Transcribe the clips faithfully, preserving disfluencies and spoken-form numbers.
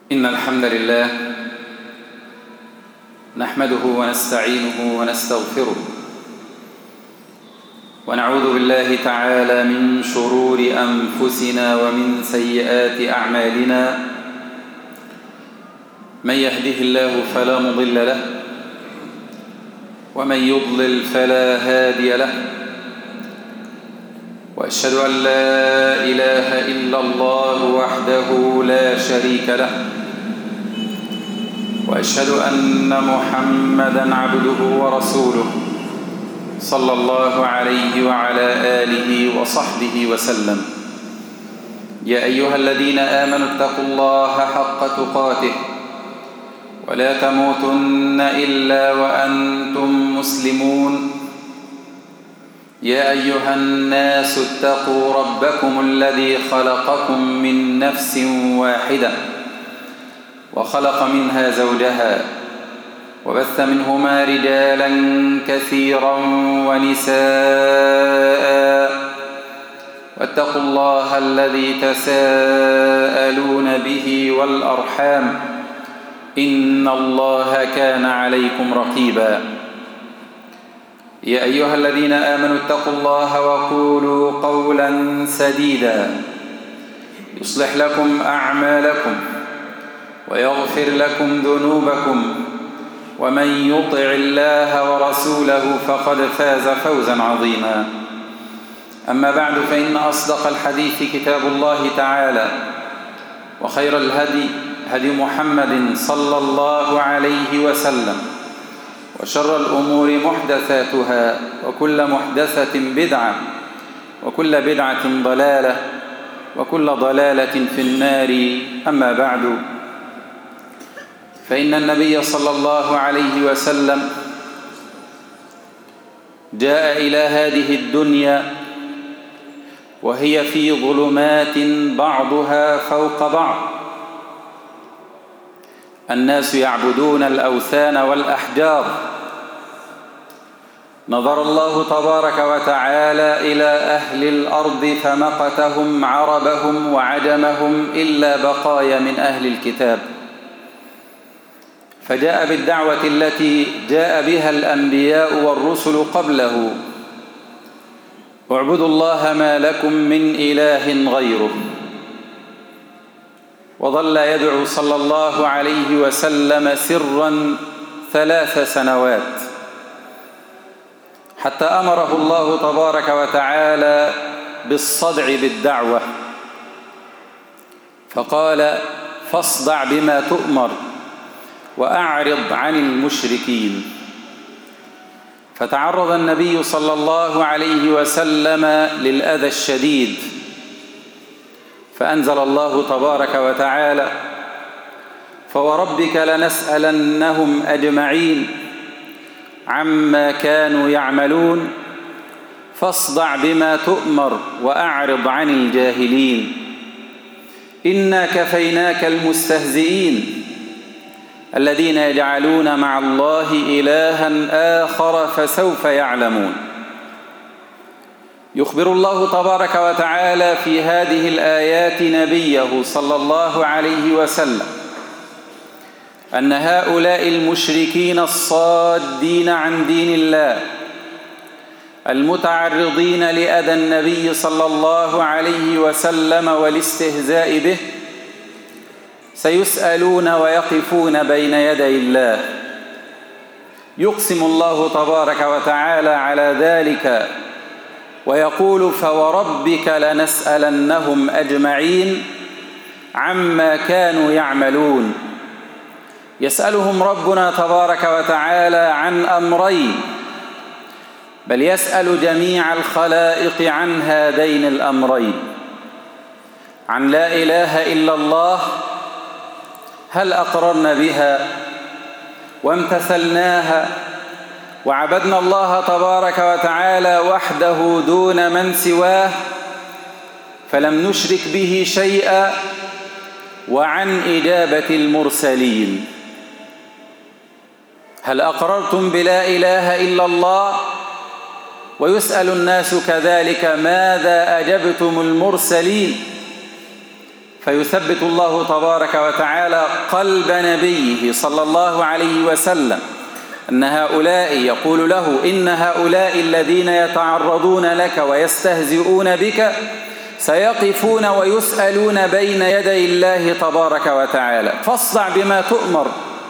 إن الحمد لله نحمده ونستعينه ونستغفره ونعوذ بالله تعالى من شرور أنفسنا ومن سيئات أعمالنا. من يهده الله فلا مضل له ومن يضلل فلا هادي له، وأشهد أن لا إله إلا الله وحده لا شريك له، وأشهد أن محمدًا عبده ورسوله صلى الله عليه وعلى آله وصحبه وسلم. يا أيها الذين آمنوا اتقوا الله حق تقاته ولا تموتن إلا وأنتم مسلمون. يا أيها الناس اتقوا ربكم الذي خلقكم من نفس واحدة وخلق منها زوجها وبث منهما رجالا كثيرا ونساء، واتقوا الله الذي تساءلون به والأرحام إن الله كان عليكم رقيبا. يا أيها الذين آمنوا اتقوا الله وقولوا قولا سديدا يصلح لكم أعمالكم ويغفر لكم ذنوبكم، ومن يطع الله ورسوله فقد فاز فوزا عظيما. أما بعد، فإن أصدق الحديث كتاب الله تعالى، وخير الهدي هدي محمد صلى الله عليه وسلم، وشر الأمور محدثاتها، وكل محدثة بدعة، وكل بدعة ضلالة، وكل ضلالة في النار. أما بعد، فإن النبي صلى الله عليه وسلم جاء إلى هذه الدنيا وهي في ظلمات بعضها فوق بعض. الناس يعبدون الأوثان والأحجار. نظر الله تبارك وتعالى إلى أهل الأرض فمقتهم عربهم وعجمهم إلا بقايا من أهل الكتاب، فجاء بالدعوة التي جاء بها الأنبياء والرسل قبله: اعبدوا الله ما لكم من إله غيره. وظل يدعو صلى الله عليه وسلم سرا ثلاث سنوات، حتى أمره الله تبارك وتعالى بالصدع بالدعوة، فقال: فاصدع بما تؤمر وأعرض عن المشركين. فتعرض النبي صلى الله عليه وسلم للأذى الشديد، فأنزل الله تبارك وتعالى: فوربك لنسألنهم أجمعين عما كانوا يعملون فاصدع بما تؤمر وأعرض عن الجاهلين إنا كفيناك المستهزئين الذين يجعلون مع الله إلها آخر فسوف يعلمون. يخبر الله تبارك وتعالى في هذه الآيات نبيه صلى الله عليه وسلم أن هؤلاء المشركين الصادين عن دين الله المتعرضين لأذى النبي صلى الله عليه وسلم والاستهزاء به سيسألون ويقفون بين يدي الله. يقسم الله تبارك وتعالى على ذلك ويقول: فوربك لنسألنهم أجمعين عما كانوا يعملون. يسألهم ربنا تبارك وتعالى عن أمرين، بل يسأل جميع الخلائق عن هذين الأمرين: عن لا إله إلا الله، هل أقررنا بها وامتثلناها وعبدنا الله تبارك وتعالى وحده دون من سواه فلم نشرك به شيئا، وعن إجابة المرسلين. هل أقررتم بلا إله إلا الله؟ ويسأل الناس كذلك: ماذا أجبتم المرسلين؟ فيثبت الله تبارك وتعالى قلب نبيه صلى الله عليه وسلم أن هؤلاء يقول له إن هؤلاء الذين يتعرضون لك ويستهزئون بك سيقفون ويسألون بين يدي الله تبارك وتعالى، فاصدع بما تؤمر،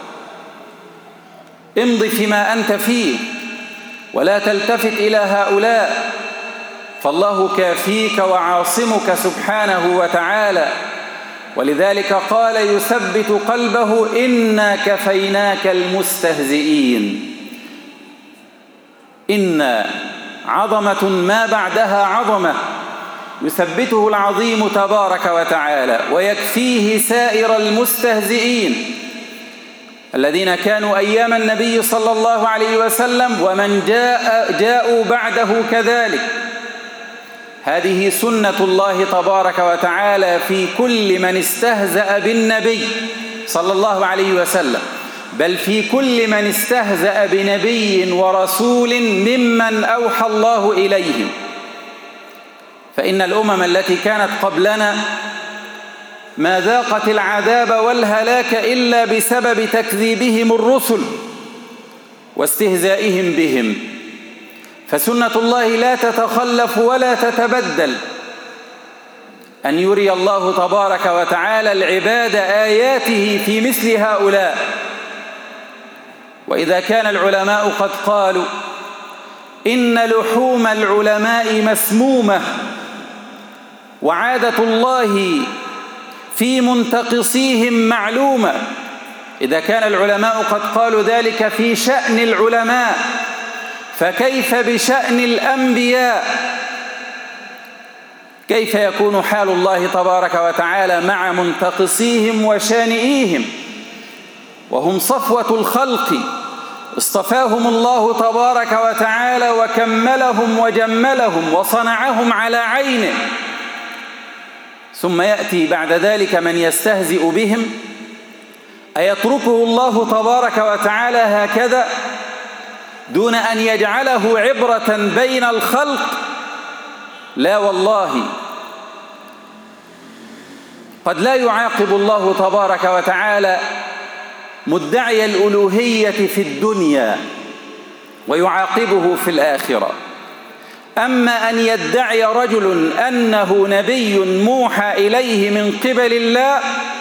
امض فيما أنت فيه ولا تلتفت إلى هؤلاء، فالله كافيك وعاصمك سبحانه وتعالى. ولذلك قال يثبت قلبه إنا كفيناك المستهزئين. إن عظمة ما بعدها عظمة، يثبته العظيم تبارك وتعالى ويكفيه سائر المستهزئين الذين كانوا أيام النبي صلى الله عليه وسلم ومن جاء جاءوا بعده كذلك. هذه سنة الله تبارك وتعالى في كل من استهزأ بالنبي صلى الله عليه وسلم، بل في كل من استهزأ بنبي ورسول ممن أوحى الله إليهم. فإن الأمم التي كانت قبلنا ما ذاقت العذاب والهلاك إلا بسبب تكذيبهم الرسل واستهزائهم بهم. فسنة الله لا تتخلف ولا تتبدل، أن يري الله تبارك وتعالى العباد آياته في مثل هؤلاء. وإذا كان العلماء قد قالوا إن لحوم العلماء مسمومة، وعادة الله في منتقصيهم معلومة، إذا كان العلماء قد قالوا ذلك في شأن العلماء، فكيف بشأن الأنبياء؟ كيف يكون حال الله تبارك وتعالى مع منتقصيهم وشانئيهم وهم صفوة الخلق؟ اصطفاهم الله تبارك وتعالى وكملهم وجملهم وصنعهم على عينه، ثم يأتي بعد ذلك من يستهزئ بهم. أيتركه الله تبارك وتعالى هكذا دون أن يجعله عبرة بين الخلق؟ لا والله، قد لا يعاقب الله تبارك وتعالى مدعي الألوهية في الدنيا ويعاقبه في الآخرة. أما أن يدعي رجل أنه نبي موحى إليه من قبل الله،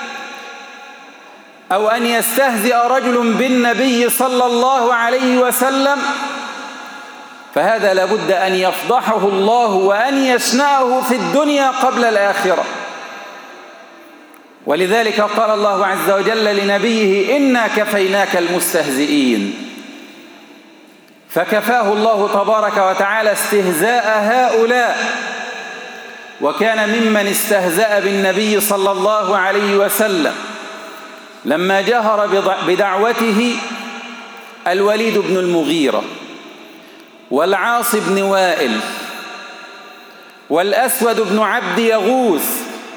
أو أن يستهزئ رجل بالنبي صلى الله عليه وسلم، فهذا لابد أن يفضحه الله وأن يشنعه في الدنيا قبل الآخرة. ولذلك قال الله عز وجل لنبيه إنا كفيناك المستهزئين، فكفاه الله تبارك وتعالى استهزاء هؤلاء. وكان ممن استهزأ بالنبي صلى الله عليه وسلم لما جهر بدعوته الوليد بن المغيرة والعاص بن وائل والأسود بن عبد يغوث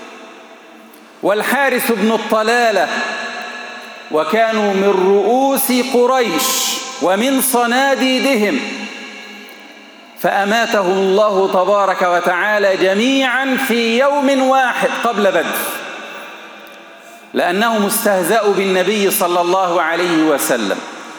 والحارث بن الطلالة، وكانوا من رؤوس قريش ومن صناديدهم، فأماتهم الله تبارك وتعالى جميعا في يوم واحد قبل بدر، لأنهم استهزأوا بالنبي صلى الله عليه وسلم.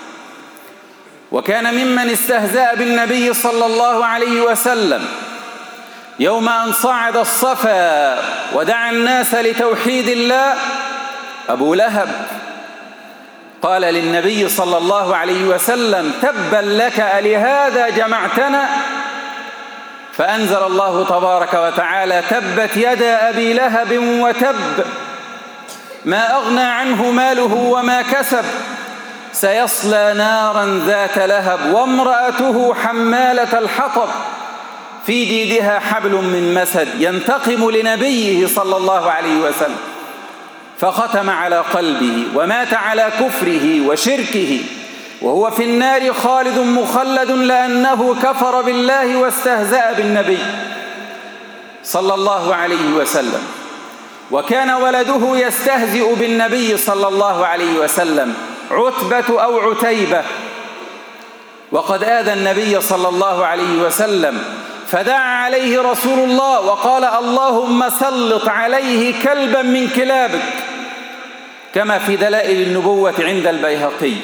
وكان ممن استهزأ بالنبي صلى الله عليه وسلم يوم أن صعد الصفا ودعا الناس لتوحيد الله أبو لهب. قال للنبي صلى الله عليه وسلم تبا لك ألهذا جمعتنا؟ فأنزل الله تبارك وتعالى تبت يدا أبي لهب وتب ما أغنى عنه ماله وما كسب سيصلى نارا ذات لهب وامرأته حمالة الحطب في جيدها حبل من مسد. ينتقم لنبيه صلى الله عليه وسلم، فختم على قلبه ومات على كفره وشركه، وهو في النار خالد مخلد لأنه كفر بالله واستهزأ بالنبي صلى الله عليه وسلم. وكان ولده يستهزئ بالنبي صلى الله عليه وسلم، عتبة أو عتيبة، وقد آذى النبي صلى الله عليه وسلم فدعا عليه رسول الله وقال: اللهم سلط عليه كلبا من كلابك، كما في دلائل النبوة عند البيهقي.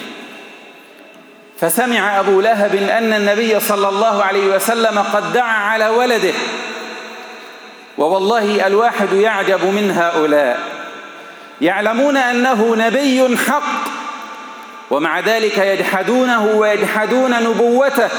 فسمع أبو لهب أن النبي صلى الله عليه وسلم قد دعا على ولده، ووالله الواحد يعجب من هؤلاء، يعلمون أنه نبي حق ومع ذلك يجحدونه ويجحدون نبوته.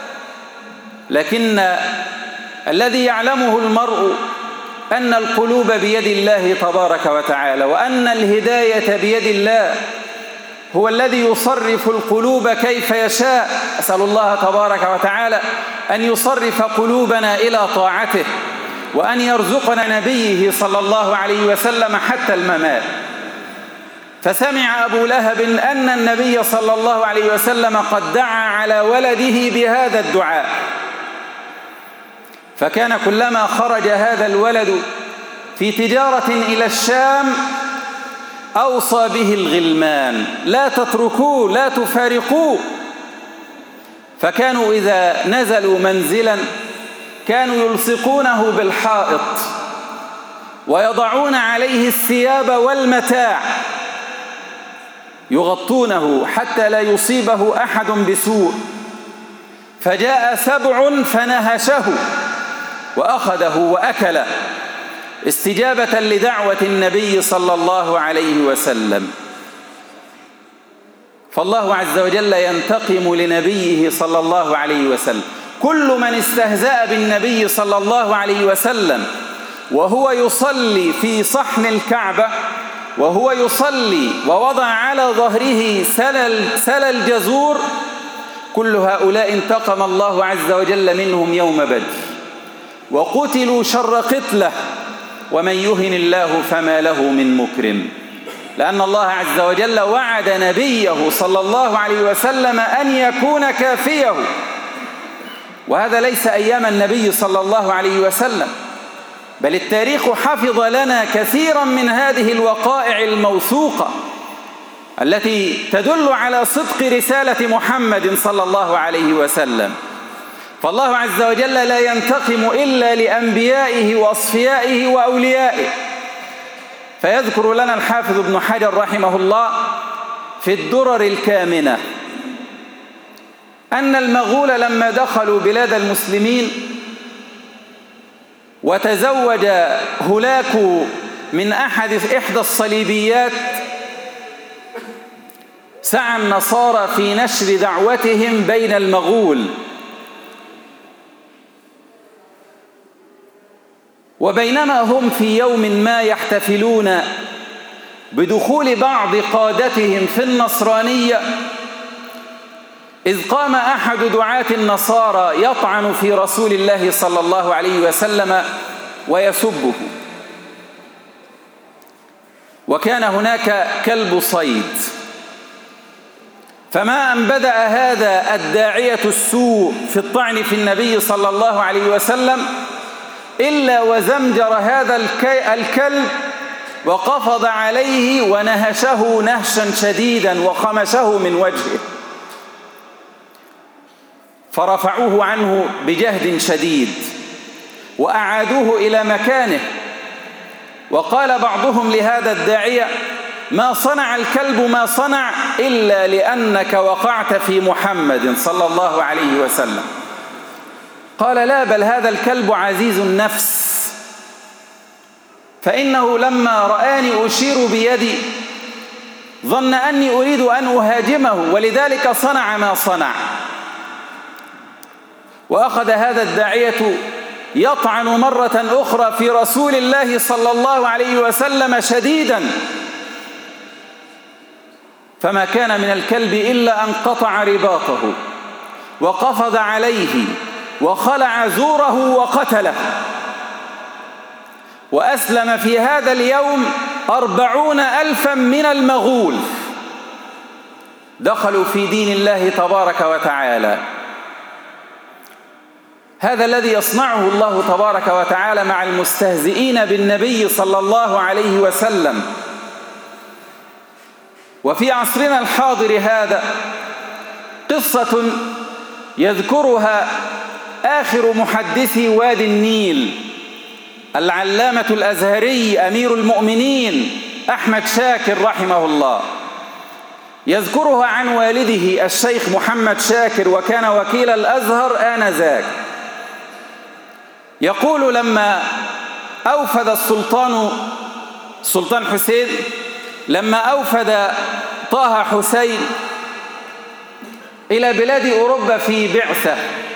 لكن الذي يعلمه المرء أن القلوب بيد الله تبارك وتعالى، وأن الهداية بيد الله، هو الذي يصرف القلوب كيف يشاء. أسأل الله تبارك وتعالى أن يصرف قلوبنا إلى طاعته، وأن يرزقنا نبيه صلى الله عليه وسلم حتى الممات. فسمع أبو لهب أن النبي صلى الله عليه وسلم قد دعا على ولده بهذا الدعاء، فكان كلما خرج هذا الولد في تجارة إلى الشام أوصى به الغلمان: لا تتركوه، لا تفارقوه. فكانوا إذا نزلوا منزلا كانوا يلصقونه بالحائط ويضعون عليه الثياب والمتاع، يغطونه حتى لا يصيبه أحد بسوء. فجاء سبع فنهشه وأخذه وأكله استجابة لدعوة النبي صلى الله عليه وسلم. فالله عز وجل ينتقم لنبيه صلى الله عليه وسلم. كل من استهزأ بالنبي صلى الله عليه وسلم وهو يصلي في صحن الكعبة، وهو يصلي ووضع على ظهره سلل, سلل جزور، كل هؤلاء انتقم الله عز وجل منهم يوم بدر وقتلوا شر قتله. ومن يهن الله فما له من مكرم، لأن الله عز وجل وعد نبيه صلى الله عليه وسلم أن يكون كافيه، وهذا ليس أيام النبي صلى الله عليه وسلم، بل التاريخ حفظ لنا كثيرا من هذه الوقائع الموثوقة التي تدل على صدق رسالة محمد صلى الله عليه وسلم. فالله عز وجل لا ينتقم إلا لأنبيائه وأصفيائه وأوليائه. فيذكر لنا الحافظ ابن حجر رحمه الله في الدرر الكامنة أن المغول لما دخلوا بلاد المسلمين وتزوج هلاك من أحد إحدى الصليبيات، سعى النصارى في نشر دعوتهم بين المغول. وبينما هم في يوم ما يحتفلون بدخول بعض قادتهم في النصرانية، إذ قام أحد دعاة النصارى يطعن في رسول الله صلى الله عليه وسلم ويسبه. وكان هناك كلب صيد، فما أن بدأ هذا الداعية السوء في الطعن في النبي صلى الله عليه وسلم إلا وزمجر هذا الكلب وقفض عليه ونهشه نهشا شديدا وخمشه من وجهه، فرفعوه عنه بجهد شديد وأعادوه إلى مكانه. وقال بعضهم لهذا الداعية: ما صنع الكلب ما صنع إلا لأنك وقعت في محمد صلى الله عليه وسلم. قال: لا، بل هذا الكلب عزيز النفس، فإنه لما رآني أشير بيدي ظن أني أريد أن أهاجمه ولذلك صنع ما صنع. وأخذ هذا الداعية يطعن مرة أخرى في رسول الله صلى الله عليه وسلم شديدا، فما كان من الكلب إلا أن قطع رباطه وقفض عليه وخلع زوره وقتله. وأسلم في هذا اليوم أربعون ألفا من المغول، دخلوا في دين الله تبارك وتعالى. هذا الذي يصنعه الله تبارك وتعالى مع المستهزئين بالنبي صلى الله عليه وسلم. وفي عصرنا الحاضر هذا قصة يذكرها آخر محدثي وادي النيل العلامة الأزهري أمير المؤمنين أحمد شاكر رحمه الله، يذكرها عن والده الشيخ محمد شاكر، وكان وكيل الأزهر آنذاك. يقول: لما أوفد السلطان السلطان حسين لما أوفد طه حسين إلى بلاد أوروبا في بعثة،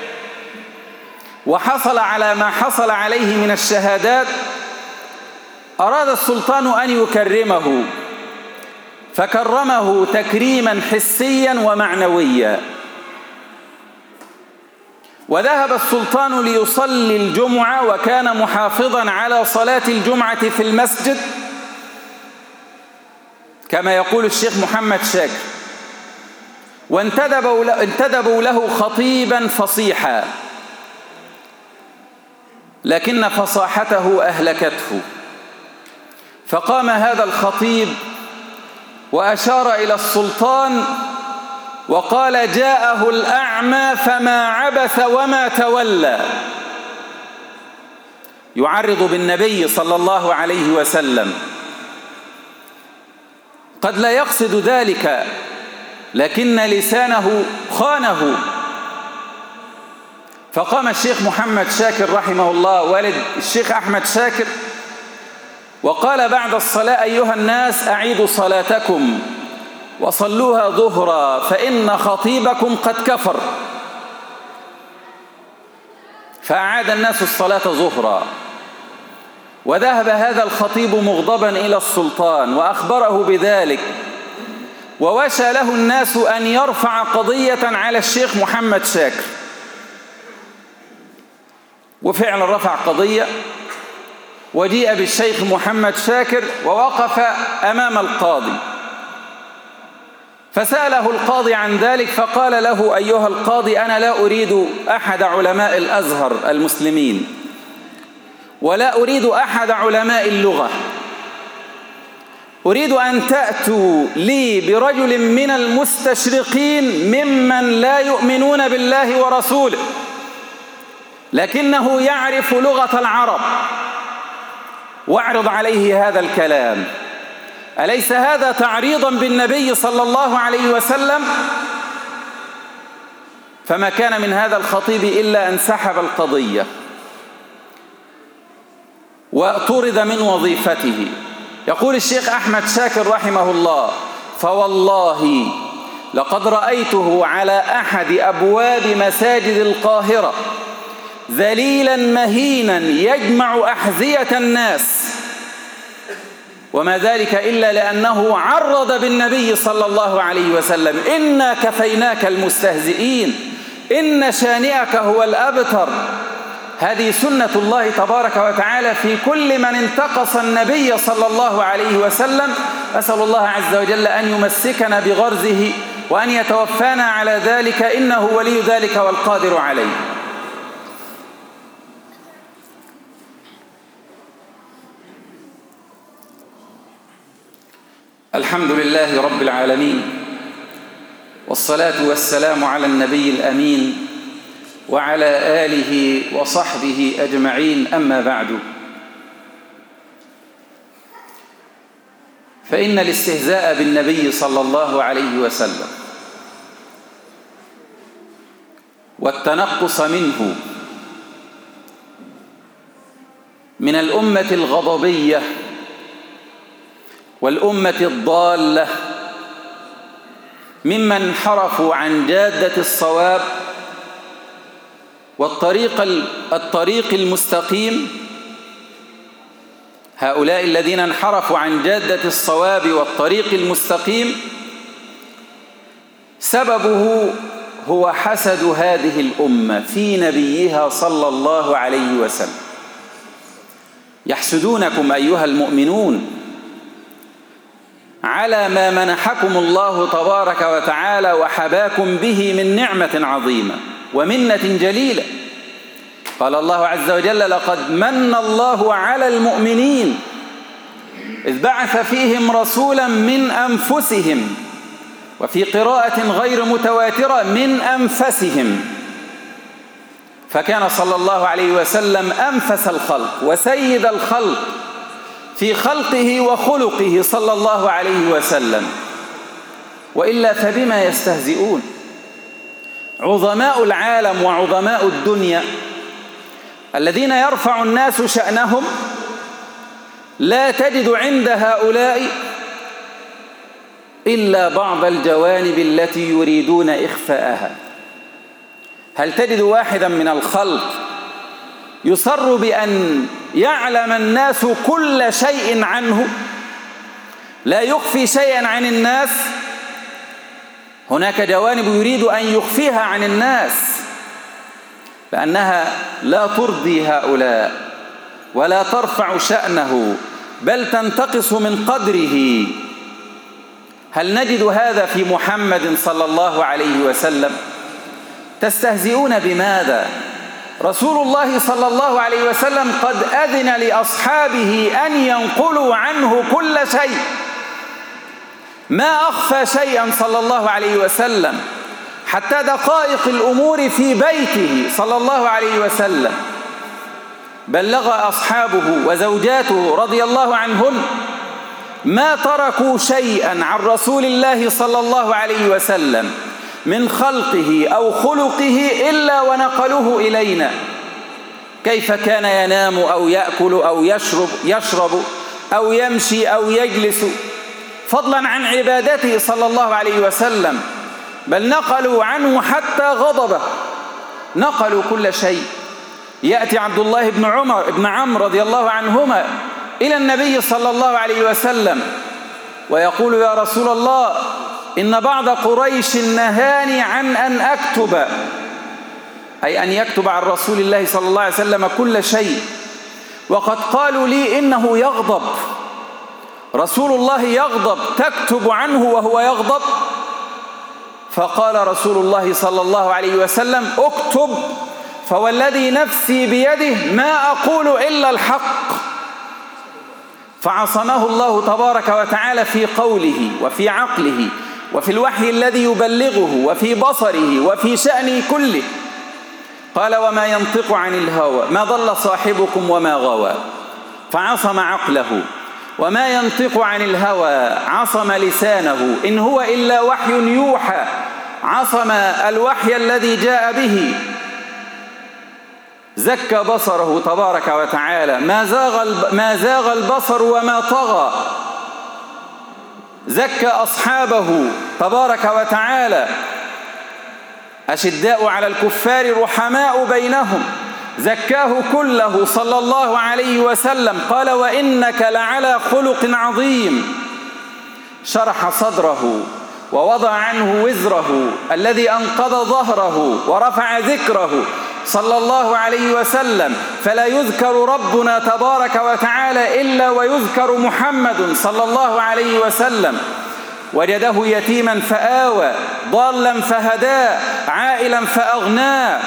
وحصل على ما حصل عليه من الشهادات، أراد السلطان أن يكرمه، فكرمه تكريما حسيا ومعنويا. وذهب السلطان ليصلي الجمعة، وكان محافظا على صلاة الجمعة في المسجد كما يقول الشيخ محمد شاكر، وانتدبوا له خطيبا فصيحا، لكن فصاحته أهلكته. فقام هذا الخطيب وأشار إلى السلطان وقال: جاءه الأعمى فما عبث وما تولى، يعرض بالنبي صلى الله عليه وسلم. قد لا يقصد ذلك، لكن لسانه خانه. فقام الشيخ محمد شاكر رحمه الله والد الشيخ أحمد شاكر وقال بعد الصلاة: أيها الناس، أعيدوا صلاتكم وصلوها ظهرا، فإن خطيبكم قد كفر. فأعاد الناس الصلاة ظهرا، وذهب هذا الخطيب مغضبا إلى السلطان وأخبره بذلك، ووشى له الناس أن يرفع قضية على الشيخ محمد شاكر. وفعلا رفع قضية، وجيء بالشيخ محمد شاكر ووقف أمام القاضي، فسأله القاضي عن ذلك، فقال له: أيها القاضي، أنا لا أريد أحد علماء الأزهر المسلمين، ولا أريد أحد علماء اللغة، أريد أن تأتوا لي برجل من المستشرقين ممن لا يؤمنون بالله ورسوله، لكنه يعرف لغة العرب، واعرض عليه هذا الكلام. أليس هذا تعريضا بالنبي صلى الله عليه وسلم؟ فما كان من هذا الخطيب إلا أن سحب القضية وطرد من وظيفته. يقول الشيخ أحمد شاكر رحمه الله: فوالله لقد رأيته على أحد أبواب مساجد القاهرة ذليلا مهينا يجمع أحذية الناس، وما ذلك إلا لأنه عرض بالنبي صلى الله عليه وسلم: إنا كفيناك المستهزئين، إن شانئك هو الأبتر. هذه سنة الله تبارك وتعالى في كل من انتقص النبي صلى الله عليه وسلم. أسأل الله عز وجل أن يمسكنا بغرزه وأن يتوفانا على ذلك، إنه ولي ذلك والقادر عليه. الحمد لله رب العالمين، والصلاة والسلام على النبي الأمين وعلى آله وصحبه أجمعين، أما بعد، فإن الاستهزاء بالنبي صلى الله عليه وسلم والتنقص منه من الأمة الغضبية والأمة الضالة، ممن انحرفوا عن جادة الصواب والطريق الطريق المستقيم. هؤلاء الذين انحرفوا عن جادة الصواب والطريق المستقيم سببه هو حسد هذه الأمة في نبيها صلى الله عليه وسلم. يحسدونكم أيها المؤمنون على ما منحكم الله تبارك وتعالى وحباكم به من نعمة عظيمة ومنة جليلة. قال الله عز وجل: لقد من الله على المؤمنين إذ بعث فيهم رسولا من أنفسهم، وفي قراءة غير متواترة: من أنفسهم. فكان صلى الله عليه وسلم أنفس الخلق وسيد الخلق في خلقه وخلقه صلى الله عليه وسلم، وإلا فبما يستهزئون؟ عظماء العالم وعظماء الدنيا الذين يرفع الناس شأنهم لا تجد عند هؤلاء إلا بعض الجوانب التي يريدون إخفاءها. هل تجد واحدا من الخلق يصر بأن يعلم الناس كل شيء عنه، لا يخفي شيئا عن الناس؟ هناك جوانب يريد أن يخفيها عن الناس لأنها لا ترضي هؤلاء ولا ترفع شأنه بل تنتقص من قدره. هل نجد هذا في محمد صلى الله عليه وسلم؟ تستهزئون بماذا؟ رسول الله صلى الله عليه وسلم قد أذن لأصحابه أن ينقلوا عنه كل شيء، ما أخفى شيئا صلى الله عليه وسلم، حتى دقائق الأمور في بيته صلى الله عليه وسلم بلغ أصحابه وزوجاته رضي الله عنهن ما تركوا شيئا عن رسول الله صلى الله عليه وسلم من خلقه أو خلقه إلا ونقلوه إلينا. كيف كان ينام أو يأكل أو يشرب يشرب أو يمشي أو يجلس، فضلا عن عبادته صلى الله عليه وسلم، بل نقلوا عنه حتى غضبه، نقلوا كل شيء. يأتي عبد الله بن عمر بن عمرو رضي الله عنهما إلى النبي صلى الله عليه وسلم ويقول: يا رسول الله، إن بعض قريش نهاني عن أن أكتب، أي أن يكتب عن رسول الله صلى الله عليه وسلم كل شيء، وقد قالوا لي إنه يغضب. رسول الله يغضب تكتب عنه وهو يغضب؟ فقال رسول الله صلى الله عليه وسلم: اكتب، فوالذي نفسي بيده ما أقول إلا الحق. فعصمه الله تبارك وتعالى في قوله وفي عقله وفي الوحي الذي يبلغه وفي بصره وفي شأنه كله. قال: وما ينطق عن الهوى ما ضل صاحبكم وما غوى. فعصم عقله. وما ينطق عن الهوى عصم لسانه، إن هو إلا وحي يوحى، عصم الوحي الذي جاء به. زكى بصره تبارك وتعالى، ما زاغ ما زاغ البصر وما طغى. زكى أصحابه تبارك وتعالى، أشداء على الكفار رحماء بينهم. زكاه كله صلى الله عليه وسلم. قال: وإنك لعلى خلق عظيم. شرح صدره ووضع عنه وزره الذي أنقض ظهره ورفع ذكره صلى الله عليه وسلم، فلا يذكر ربنا تبارك وتعالى إلا ويذكر محمد صلى الله عليه وسلم. وجده يتيما فآوى، ضالا فهداه، عائلا فأغناه.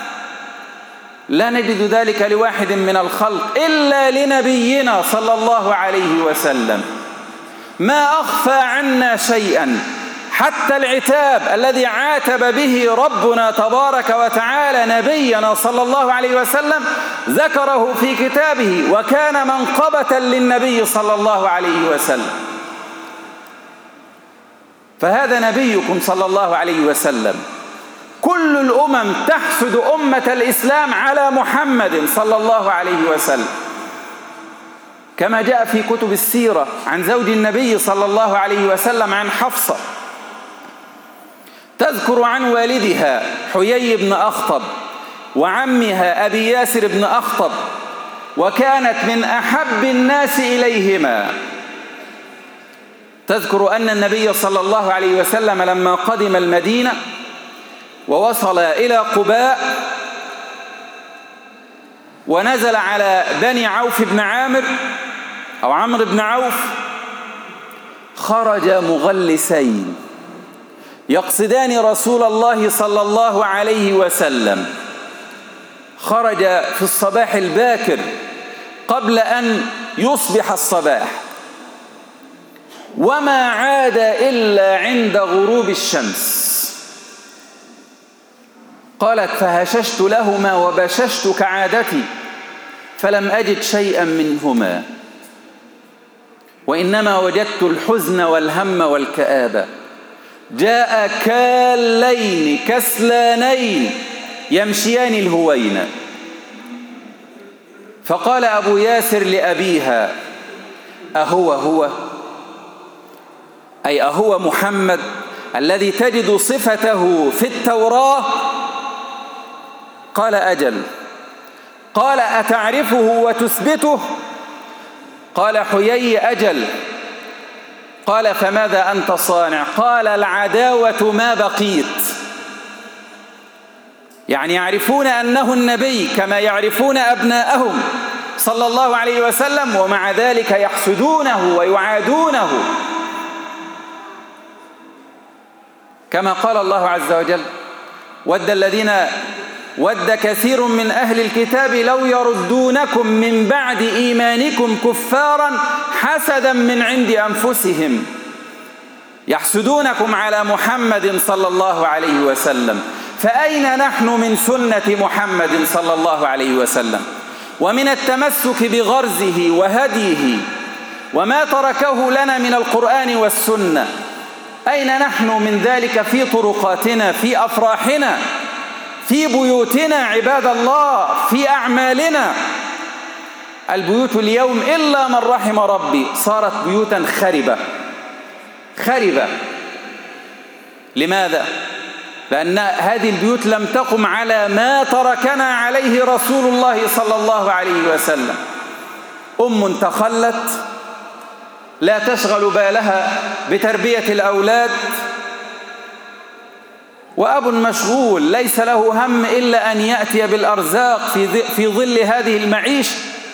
لا نجد ذلك لواحد من الخلق إلا لنبينا صلى الله عليه وسلم. ما أخفى عنا شيئا، حتى العتاب الذي عاتب به ربنا تبارك وتعالى نبينا صلى الله عليه وسلم ذكره في كتابه، وكان منقبة للنبي صلى الله عليه وسلم. فهذا نبيكم صلى الله عليه وسلم. كل الأمم تحسد أمة الإسلام على محمد صلى الله عليه وسلم، كما جاء في كتب السيرة عن زوج النبي صلى الله عليه وسلم عن حفصة، تذكر عن والدها حيي بن أخطب وعمها أبي ياسر بن أخطب، وكانت من أحب الناس إليهما. تذكر أن النبي صلى الله عليه وسلم لما قدم المدينة ووصل إلى قباء ونزل على بني عوف بن عامر أو عمرو بن عوف، خرج مغلسين يقصدان رسول الله صلى الله عليه وسلم. خرج في الصباح الباكر قبل أن يصبح الصباح، وما عاد إلا عند غروب الشمس. قالت فهششت لهما وبششت كعادتي فلم أجد شيئا منهما، وإنما وجدت الحزن والهم والكآبة. جاء كاللين كسلانين يمشيان الهوين. فقال أبو ياسر لأبيها أهو هو، أي أهو محمد الذي تجد صفته في التوراة؟ قال أجل. قال أتعرفه وتثبته؟ قال حيي أجل. قال فماذا أنت صانع؟ قال العداوة ما بقيت. يعني يعرفون أنه النبي كما يعرفون أبناءهم صلى الله عليه وسلم، ومع ذلك يحسدونه ويعادونه، كما قال الله عز وجل ود الذين ود كثير من أهل الكتاب لو يردونكم من بعد إيمانكم كفارا حسدا من عند أنفسهم، يحسدونكم على محمد صلى الله عليه وسلم. فأين نحن من سنة محمد صلى الله عليه وسلم ومن التمسك بغرزه وهديه وما تركه لنا من القرآن والسنة؟ أين نحن من ذلك في طرقاتنا، في أفراحنا، في بيوتنا عباد الله، في أعمالنا؟ البيوت اليوم إلا من رحم ربي صارت بيوتا خربة خربة. لماذا؟ لأن هذه البيوت لم تقم على ما تركنا عليه رسول الله صلى الله عليه وسلم. أم تخلت لا تشغل بالها بتربية الأولاد، وأب مشغول ليس له هم إلا أن يأتي بالأرزاق في ظل هذه المعيشة.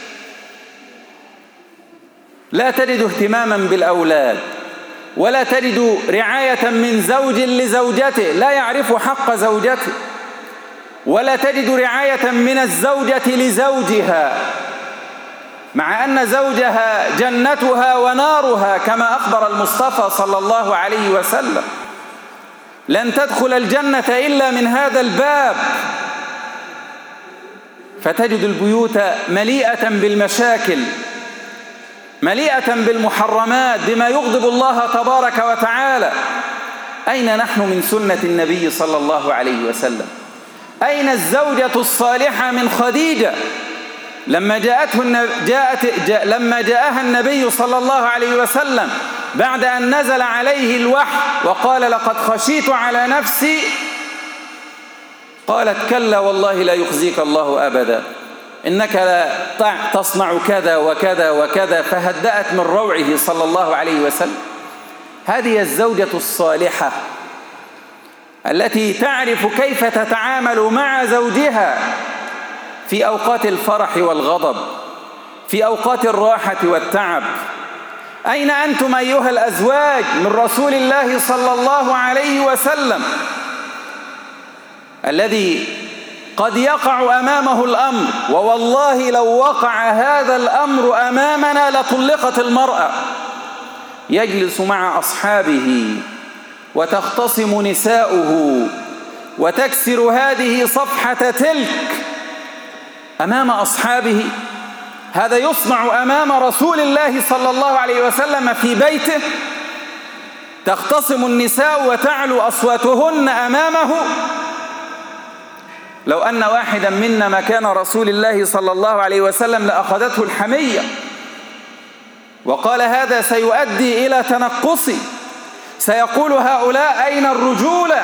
لا تجد اهتماما بالأولاد، ولا تجد رعاية من زوج لزوجته لا يعرف حق زوجته، ولا تجد رعاية من الزوجة لزوجها، مع أن زوجها جنتها ونارها كما أخبر المصطفى صلى الله عليه وسلم. لن تدخل الجنة إلا من هذا الباب. فتجد البيوت مليئة بالمشاكل، مليئة بالمحرمات، بما يغضب الله تبارك وتعالى. أين نحن من سنة النبي صلى الله عليه وسلم؟ أين الزوجة الصالحة من خديجة لما جاءته جاءت جاء لما جاءها النبي صلى الله عليه وسلم بعد أن نزل عليه الوحي وقال لقد خشيت على نفسي؟ قالت كلا والله لا يخزيك الله أبدا، إنك لا تصنع كذا وكذا وكذا، فهدأت من روعه صلى الله عليه وسلم. هذه الزوجة الصالحة التي تعرف كيف تتعامل مع زوجها في أوقات الفرح والغضب، في أوقات الراحة والتعب. أين أنتم أيها الأزواج من رسول الله صلى الله عليه وسلم الذي قد يقع أمامه الأمر، ووالله لو وقع هذا الأمر أمامنا لطلقت المرأة، يجلس مع أصحابه وتختصم نساؤه وتكسر هذه صفحة تلك أمام أصحابه؟ هذا يصنع أمام رسول الله صلى الله عليه وسلم في بيته؟ تختصم النساء وتعلو أصواتهن أمامه؟ لو أن واحدا منا مكان رسول الله صلى الله عليه وسلم لأخذته الحمية وقال هذا سيؤدي إلى تنقصي، سيقول هؤلاء أين الرجولة،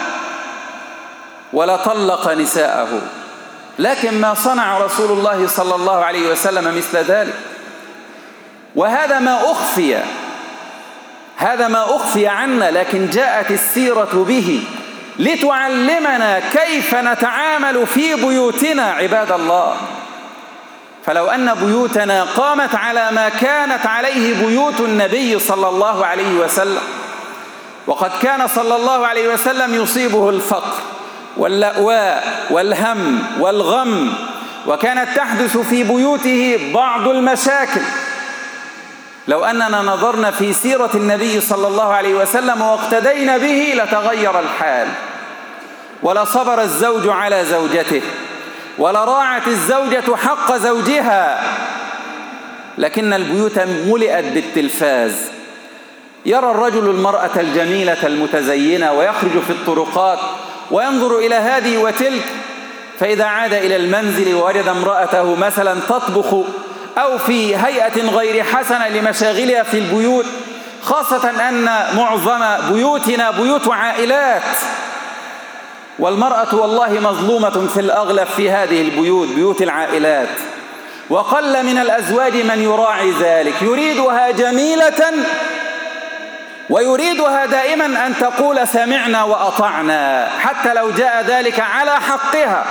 ولا طلق نساءه. لكن ما صنع رسول الله صلى الله عليه وسلم مثل ذلك. وهذا ما أخفي هذا ما أخفي عنا، لكن جاءت السيرة به لتعلمنا كيف نتعامل في بيوتنا عباد الله. فلو أن بيوتنا قامت على ما كانت عليه بيوت النبي صلى الله عليه وسلم، وقد كان صلى الله عليه وسلم يصيبه الفقر واللأواء والهم والغم، وكانت تحدث في بيوته بعض المشاكل. لو أننا نظرنا في سيرة النبي صلى الله عليه وسلم واقتدينا به لتغير الحال. ولا صبر الزوج على زوجته، ولا راعت الزوجة حق زوجها، لكن البيوت ملئت بالتلفاز. يرى الرجل المرأة الجميلة المتزينة ويخرج في الطرقات وينظر إلى هذه وتلك، فإذا عاد إلى المنزل ووجد امرأته مثلا تطبخ أو في هيئة غير حسنة لمشاغلها في البيوت، خاصة أن معظم بيوتنا بيوت عائلات، والمرأة والله مظلومة في الأغلب في هذه البيوت، بيوت العائلات، وقل من الأزواج من يراعي ذلك، يريدها جميلة ويريدها دائما أن تقول سمعنا وأطعنا حتى لو جاء ذلك على حقها،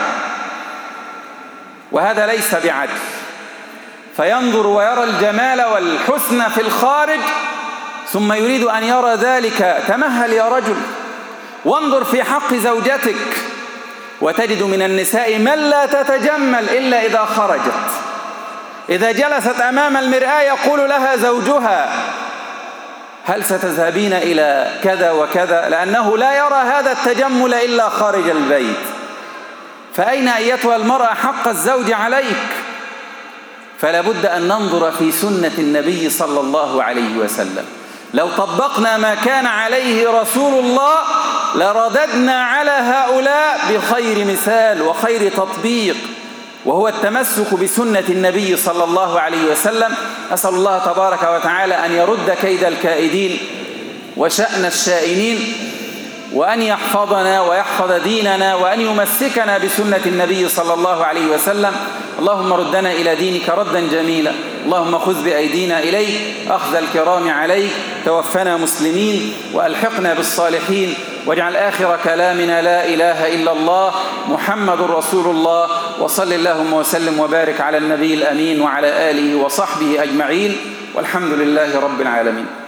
وهذا ليس بعدل. فينظر ويرى الجمال والحسن في الخارج ثم يريد أن يرى ذلك. تمهل يا رجل وانظر في حق زوجتك، وتجد من النساء من لا تتجمل إلا إذا خرجت، إذا جلست أمام المرآة يقول لها زوجها هل ستذهبين إلى كذا وكذا، لأنه لا يرى هذا التجمل إلا خارج البيت. فأين أيتها المرأة حق الزوج عليك؟ فلا بد أن ننظر في سنة النبي صلى الله عليه وسلم. لو طبقنا ما كان عليه رسول الله لرددنا على هؤلاء بخير مثال وخير تطبيق، وهو التمسك بسنة النبي صلى الله عليه وسلم. أسأل الله تبارك وتعالى أن يرد كيد الكائدين وشأن الشائنين، وأن يحفظنا ويحفظ ديننا، وأن يمسكنا بسنة النبي صلى الله عليه وسلم. اللهم ردنا إلى دينك ردا جميلا، اللهم خذ بأيدينا إليك أخذ الكرام عليك، توفنا مسلمين وألحقنا بالصالحين، واجعل آخر كلامنا لا إله إلا الله محمد رسول الله. وصل اللهم وسلم وبارك على النبي الأمين وعلى آله وصحبه أجمعين، والحمد لله رب العالمين.